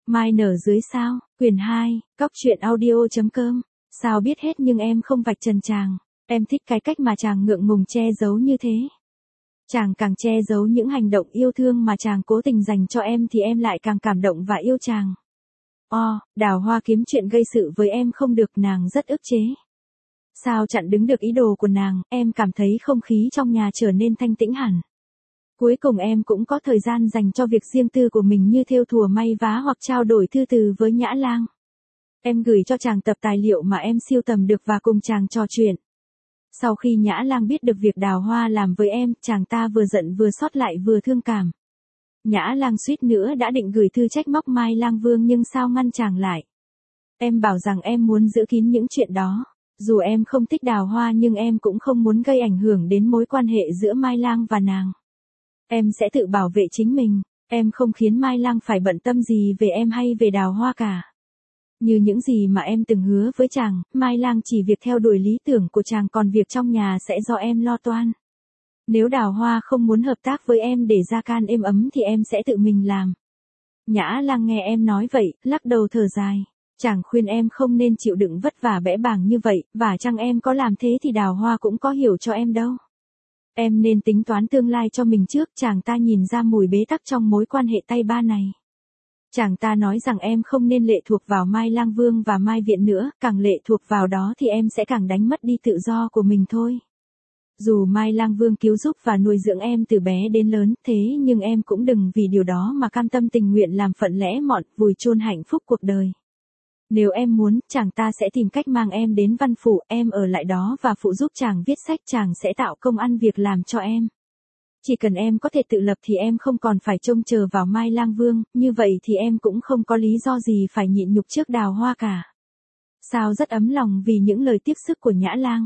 Mai nở dưới sao, quyển 2, Cóc truyện audio.com. Sao biết hết nhưng em không vạch trần chàng. Em thích cái cách mà chàng ngượng ngùng che giấu như thế. Chàng càng che giấu những hành động yêu thương mà chàng cố tình dành cho em thì em lại càng cảm động và yêu chàng. Đào Hoa kiếm chuyện gây sự với em không được, nàng rất ức chế. Sao chặn đứng được ý đồ của nàng, em cảm thấy không khí trong nhà trở nên thanh tĩnh hẳn. Cuối cùng em cũng có thời gian dành cho việc riêng tư của mình như thêu thùa may vá hoặc trao đổi thư từ với Nhã Lang. Em gửi cho chàng tập tài liệu mà em sưu tầm được và cùng chàng trò chuyện. Sau khi Nhã Lang biết được việc Đào Hoa làm với em, chàng ta vừa giận vừa xót lại vừa thương cảm. Nhã Lang suýt nữa đã định gửi thư trách móc Mai Lang Vương nhưng sao ngăn chàng lại. Em bảo rằng em muốn giữ kín những chuyện đó. Dù em không thích Đào Hoa nhưng em cũng không muốn gây ảnh hưởng đến mối quan hệ giữa Mai Lang và nàng. Em sẽ tự bảo vệ chính mình, em không khiến Mai Lang phải bận tâm gì về em hay về Đào Hoa cả. Như những gì mà em từng hứa với chàng, Mai Lang chỉ việc theo đuổi lý tưởng của chàng, còn việc trong nhà sẽ do em lo toan. Nếu Đào Hoa không muốn hợp tác với em để gia can êm ấm thì em sẽ tự mình làm. Nhã Lang nghe em nói vậy, lắc đầu thở dài. Chàng khuyên em không nên chịu đựng vất vả bẽ bàng như vậy, và chăng em có làm thế thì Đào Hoa cũng có hiểu cho em đâu. Em nên tính toán tương lai cho mình trước. Chàng ta nhìn ra mùi bế tắc trong mối quan hệ tay ba này. Chàng ta nói rằng em không nên lệ thuộc vào Mai Lang Vương và Mai Viện nữa, càng lệ thuộc vào đó thì em sẽ càng đánh mất đi tự do của mình thôi. Dù Mai Lang Vương cứu giúp và nuôi dưỡng em từ bé đến lớn, thế nhưng em cũng đừng vì điều đó mà cam tâm tình nguyện làm phận lẽ mọn, vùi chôn hạnh phúc cuộc đời. Nếu em muốn, chàng ta sẽ tìm cách mang em đến văn phủ, em ở lại đó và phụ giúp chàng viết sách, chàng sẽ tạo công ăn việc làm cho em. Chỉ cần em có thể tự lập thì em không còn phải trông chờ vào Mai Lang Vương, như vậy thì em cũng không có lý do gì phải nhịn nhục trước Đào Hoa cả. Sao rất ấm lòng vì những lời tiếc sức của Nhã Lang.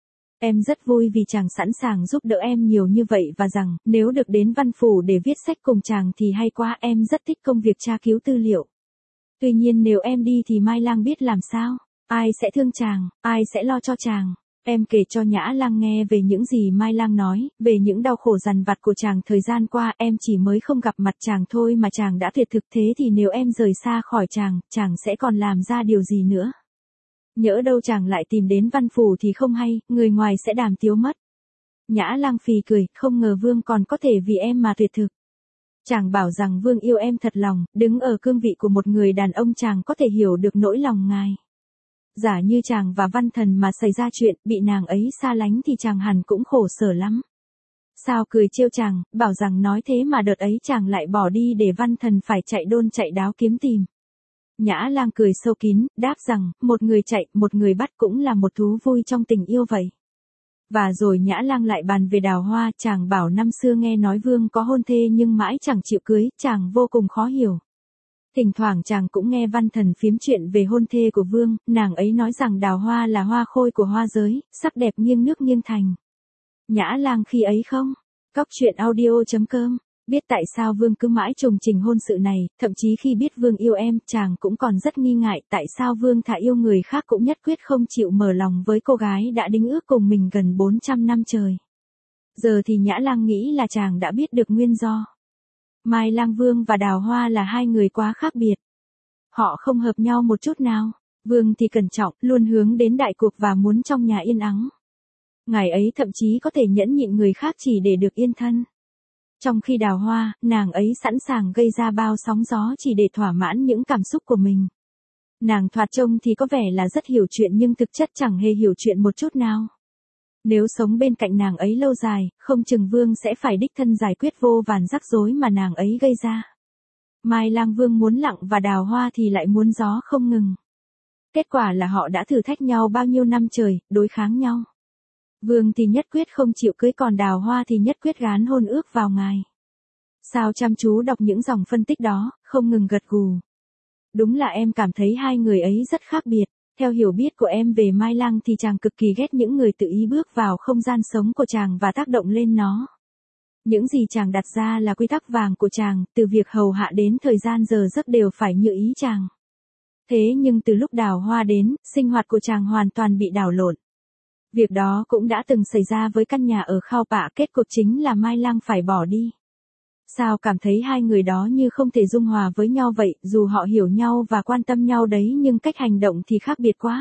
Em rất vui vì chàng sẵn sàng giúp đỡ em nhiều như vậy và rằng, nếu được đến văn phủ để viết sách cùng chàng thì hay quá, em rất thích công việc tra cứu tư liệu. Tuy nhiên nếu em đi thì Mai Lang biết làm sao? Ai sẽ thương chàng? Ai sẽ lo cho chàng? Em kể cho Nhã Lang nghe về những gì Mai Lang nói, về những đau khổ dằn vặt của chàng thời gian qua. Em chỉ mới không gặp mặt chàng thôi mà chàng đã tuyệt thực, thế thì nếu em rời xa khỏi chàng sẽ còn làm ra điều gì nữa? Nhỡ đâu chàng lại tìm đến văn phủ thì không hay, người ngoài sẽ đàm tiếu mất. Nhã Lang phì cười, không ngờ Vương còn có thể vì em mà tuyệt thực. Chàng bảo rằng Vương yêu em thật lòng, đứng ở cương vị của một người đàn ông chàng có thể hiểu được nỗi lòng ngài. Giả như chàng và Văn Thần mà xảy ra chuyện, bị nàng ấy xa lánh thì chàng hẳn cũng khổ sở lắm. Sao cười trêu chàng, bảo rằng nói thế mà đợt ấy chàng lại bỏ đi để Văn Thần phải chạy đôn chạy đáo kiếm tìm. Nhã Lang cười sâu kín, đáp rằng, một người chạy, một người bắt cũng là một thú vui trong tình yêu vậy. Và rồi Nhã Lang lại bàn về Đào Hoa, chàng bảo năm xưa nghe nói Vương có hôn thê nhưng mãi chẳng chịu cưới, chàng vô cùng khó hiểu. Thỉnh thoảng chàng cũng nghe Văn Thần phiếm chuyện về hôn thê của Vương, nàng ấy nói rằng Đào Hoa là hoa khôi của hoa giới, sắc đẹp nghiêng nước nghiêng thành. Nhã Lang khi ấy không? Cóc truyện audio.com. Biết tại sao Vương cứ mãi trùng trình hôn sự này, thậm chí khi biết Vương yêu em, chàng cũng còn rất nghi ngại tại sao Vương thà yêu người khác cũng nhất quyết không chịu mở lòng với cô gái đã đính ước cùng mình gần 400 năm trời. Giờ thì Nhã Lang nghĩ là chàng đã biết được nguyên do. Mai Lang Vương và Đào Hoa là hai người quá khác biệt. Họ không hợp nhau một chút nào. Vương thì cẩn trọng, luôn hướng đến đại cuộc và muốn trong nhà yên ắng. Ngài ấy thậm chí có thể nhẫn nhịn người khác chỉ để được yên thân. Trong khi Đào Hoa, nàng ấy sẵn sàng gây ra bao sóng gió chỉ để thỏa mãn những cảm xúc của mình. Nàng thoạt trông thì có vẻ là rất hiểu chuyện nhưng thực chất chẳng hề hiểu chuyện một chút nào. Nếu sống bên cạnh nàng ấy lâu dài, không chừng Vương sẽ phải đích thân giải quyết vô vàn rắc rối mà nàng ấy gây ra. Mai Lang Vương muốn lặng và Đào Hoa thì lại muốn gió không ngừng. Kết quả là họ đã thử thách nhau bao nhiêu năm trời, đối kháng nhau. Vương thì nhất quyết không chịu cưới, còn Đào Hoa thì nhất quyết gán hôn ước vào ngài. Sao chăm chú đọc những dòng phân tích đó, không ngừng gật gù. Đúng là em cảm thấy hai người ấy rất khác biệt. Theo hiểu biết của em về Mai Lang thì chàng cực kỳ ghét những người tự ý bước vào không gian sống của chàng và tác động lên nó. Những gì chàng đặt ra là quy tắc vàng của chàng, từ việc hầu hạ đến thời gian giờ giấc đều phải như ý chàng. Thế nhưng từ lúc Đào Hoa đến, sinh hoạt của chàng hoàn toàn bị đảo lộn. Việc đó cũng đã từng xảy ra với căn nhà ở Khao Pạ, kết cục chính là Mai Lang phải bỏ đi. Sao cảm thấy hai người đó như không thể dung hòa với nhau vậy, dù họ hiểu nhau và quan tâm nhau đấy nhưng cách hành động thì khác biệt quá.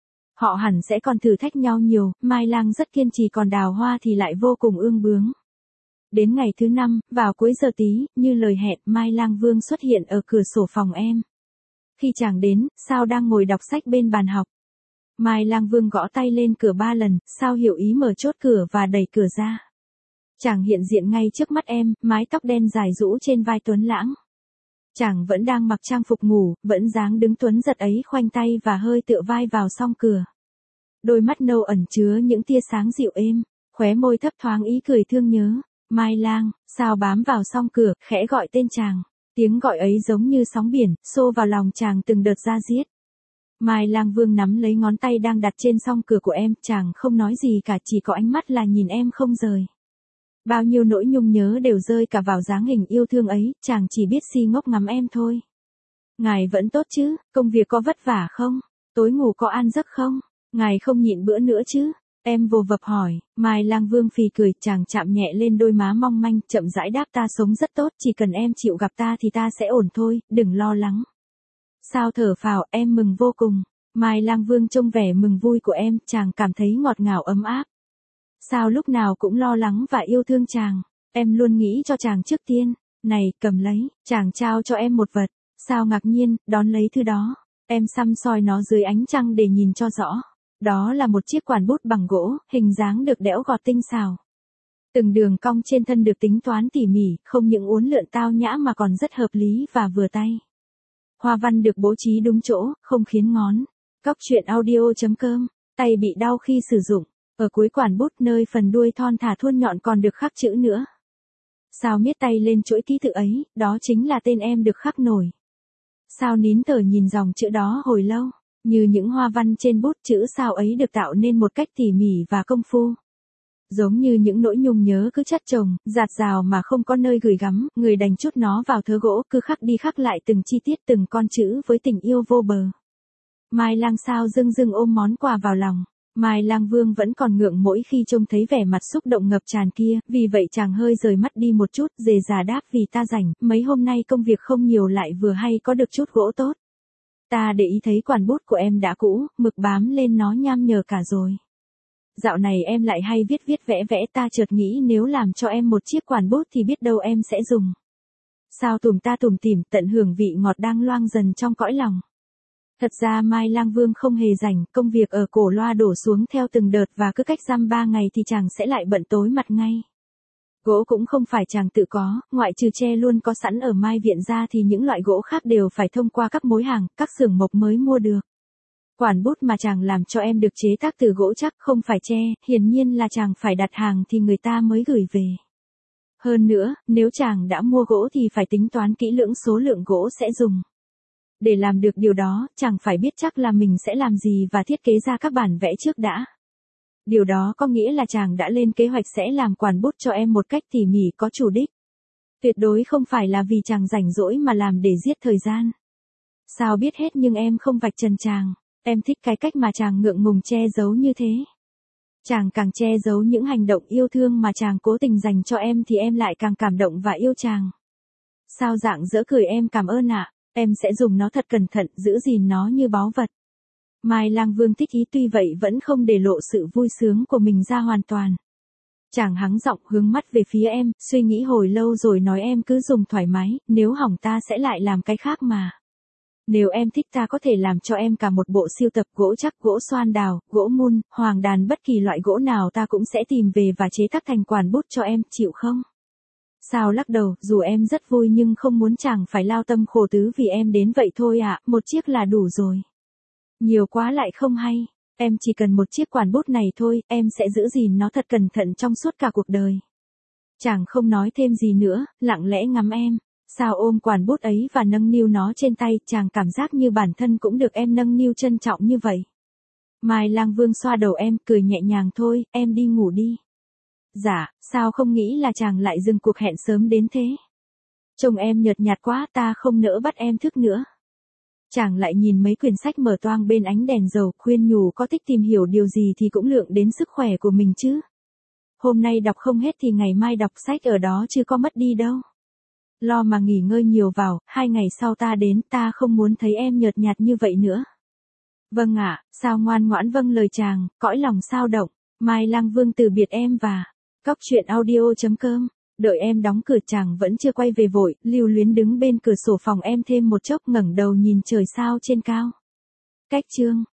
Họ hẳn sẽ còn thử thách nhau nhiều, Mai Lang rất kiên trì còn Đào Hoa thì lại vô cùng ương bướng. Đến ngày thứ 5, vào cuối giờ tí, như lời hẹn, Mai Lang Vương xuất hiện ở cửa sổ phòng em. Khi chàng đến, Sao đang ngồi đọc sách bên bàn học. Mai Lang Vương gõ tay lên cửa 3 lần, Sao hiểu ý mở chốt cửa và đẩy cửa ra. Chàng hiện diện ngay trước mắt em, mái tóc đen dài rũ trên vai tuấn lãng. Chàng vẫn đang mặc trang phục ngủ, vẫn dáng đứng tuấn giật ấy, khoanh tay và hơi tựa vai vào song cửa. Đôi mắt nâu ẩn chứa những tia sáng dịu êm, khóe môi thấp thoáng ý cười thương nhớ. Mai Lang, Sao bám vào song cửa, khẽ gọi tên chàng. Tiếng gọi ấy giống như sóng biển, xô vào lòng chàng từng đợt da diết. Mai Lang Vương nắm lấy ngón tay đang đặt trên song cửa của em, chàng không nói gì cả, chỉ có ánh mắt là nhìn em không rời. Bao nhiêu nỗi nhung nhớ đều rơi cả vào dáng hình yêu thương ấy, chàng chỉ biết si ngốc ngắm em thôi. Ngài vẫn tốt chứ, công việc có vất vả không? Tối ngủ có an giấc không? Ngài không nhịn bữa nữa chứ? Em vô vập hỏi. Mai Lang Vương phì cười, chàng chạm nhẹ lên đôi má mong manh, chậm rãi đáp, ta sống rất tốt, chỉ cần em chịu gặp ta thì ta sẽ ổn thôi, đừng lo lắng. Sao thở phào, em mừng vô cùng. Mai Lang Vương trông vẻ mừng vui của em, chàng cảm thấy ngọt ngào ấm áp. Sao lúc nào cũng lo lắng và yêu thương chàng, em luôn nghĩ cho chàng trước tiên. Này, cầm lấy, chàng trao cho em một vật. Sao ngạc nhiên, đón lấy thứ đó. Em săm soi nó dưới ánh trăng để nhìn cho rõ. Đó là một chiếc quản bút bằng gỗ, hình dáng được đẽo gọt tinh xảo. Từng đường cong trên thân được tính toán tỉ mỉ, không những uốn lượn tao nhã mà còn rất hợp lý và vừa tay. Hoa văn được bố trí đúng chỗ, không khiến ngón. Cóc truyện audio.com, tay bị đau khi sử dụng. Ở cuối quản bút nơi phần đuôi thon thả thuôn nhọn còn được khắc chữ nữa. Sao miết tay lên chuỗi ký tự ấy, đó chính là tên em được khắc nổi. Sao nín thở nhìn dòng chữ đó hồi lâu, như những hoa văn trên bút, chữ Sao ấy được tạo nên một cách tỉ mỉ và công phu. Giống như những nỗi nhung nhớ cứ chất chồng, dạt dào mà không có nơi gửi gắm, người đành chút nó vào thớ gỗ, cứ khắc đi khắc lại từng chi tiết từng con chữ với tình yêu vô bờ. Mai Lang Sao dưng dưng ôm món quà vào lòng. Mai Lang Vương vẫn còn ngượng mỗi khi trông thấy vẻ mặt xúc động ngập tràn kia, vì vậy chàng hơi rời mắt đi một chút, dề dà đáp, vì ta rảnh, mấy hôm nay công việc không nhiều lại vừa hay có được chút gỗ tốt. Ta để ý thấy quản bút của em đã cũ, mực bám lên nó nham nhở cả rồi. Dạo này em lại hay viết viết vẽ vẽ, ta chợt nghĩ nếu làm cho em một chiếc quản bút thì biết đâu em sẽ dùng. Sao tủm tỉm tận hưởng vị ngọt đang loang dần trong cõi lòng. Thật ra Mai Lang Vương không hề rảnh, công việc ở Cổ Loa đổ xuống theo từng đợt và cứ cách dăm 3 ngày thì chàng sẽ lại bận tối mặt ngay. Gỗ cũng không phải chàng tự có, ngoại trừ tre luôn có sẵn ở Mai Viện ra thì những loại gỗ khác đều phải thông qua các mối hàng, các xưởng mộc mới mua được. Quản bút mà chàng làm cho em được chế tác từ gỗ chắc, không phải tre, hiển nhiên là chàng phải đặt hàng thì người ta mới gửi về. Hơn nữa, nếu chàng đã mua gỗ thì phải tính toán kỹ lưỡng số lượng gỗ sẽ dùng. Để làm được điều đó, chàng phải biết chắc là mình sẽ làm gì và thiết kế ra các bản vẽ trước đã. Điều đó có nghĩa là chàng đã lên kế hoạch sẽ làm quản bút cho em một cách tỉ mỉ có chủ đích. Tuyệt đối không phải là vì chàng rảnh rỗi mà làm để giết thời gian. Sao biết hết nhưng em không vạch trần chàng, em thích cái cách mà chàng ngượng ngùng che giấu như thế. Chàng càng che giấu những hành động yêu thương mà chàng cố tình dành cho em thì em lại càng cảm động và yêu chàng. Sao rạng rỡ cười, em cảm ơn ạ. Em sẽ dùng nó thật cẩn thận, giữ gìn nó như báu vật. Mai Lang Vương thích ý, tuy vậy vẫn không để lộ sự vui sướng của mình ra hoàn toàn. Chàng hắng giọng hướng mắt về phía em, suy nghĩ hồi lâu rồi nói, em cứ dùng thoải mái, nếu hỏng ta sẽ lại làm cái khác mà. Nếu em thích ta có thể làm cho em cả một bộ sưu tập gỗ chắc, gỗ xoan đào, gỗ mun, hoàng đàn, bất kỳ loại gỗ nào ta cũng sẽ tìm về và chế tác thành quản bút cho em, chịu không? Sao lắc đầu, dù em rất vui nhưng không muốn chàng phải lao tâm khổ tứ vì em đến vậy thôi ạ, một chiếc là đủ rồi. Nhiều quá lại không hay, em chỉ cần một chiếc quản bút này thôi, em sẽ giữ gìn nó thật cẩn thận trong suốt cả cuộc đời. Chàng không nói thêm gì nữa, lặng lẽ ngắm em. Sao ôm quản bút ấy và nâng niu nó trên tay, chàng cảm giác như bản thân cũng được em nâng niu trân trọng như vậy. Mai Lang Vương xoa đầu em, cười nhẹ nhàng, thôi, em đi ngủ đi. Dạ, sao không nghĩ là chàng lại dừng cuộc hẹn sớm đến thế? Trông em nhợt nhạt quá, ta không nỡ bắt em thức nữa. Chàng lại nhìn mấy quyển sách mở toang bên ánh đèn dầu, khuyên nhủ có thích tìm hiểu điều gì thì cũng lượng đến sức khỏe của mình chứ. Hôm nay đọc không hết thì ngày mai đọc, sách ở đó chứ có mất đi đâu. Lo mà nghỉ ngơi nhiều vào, 2 ngày sau ta đến, ta không muốn thấy em nhợt nhạt như vậy nữa. Vâng ạ, sao ngoan ngoãn vâng lời chàng, cõi lòng sao động. Mai Lang Vương từ biệt em và cóc truyện audio.com. Đợi em đóng cửa chàng vẫn chưa quay về vội, lưu luyến đứng bên cửa sổ phòng em thêm một chốc ngẩng đầu nhìn trời sao trên cao. Cách chương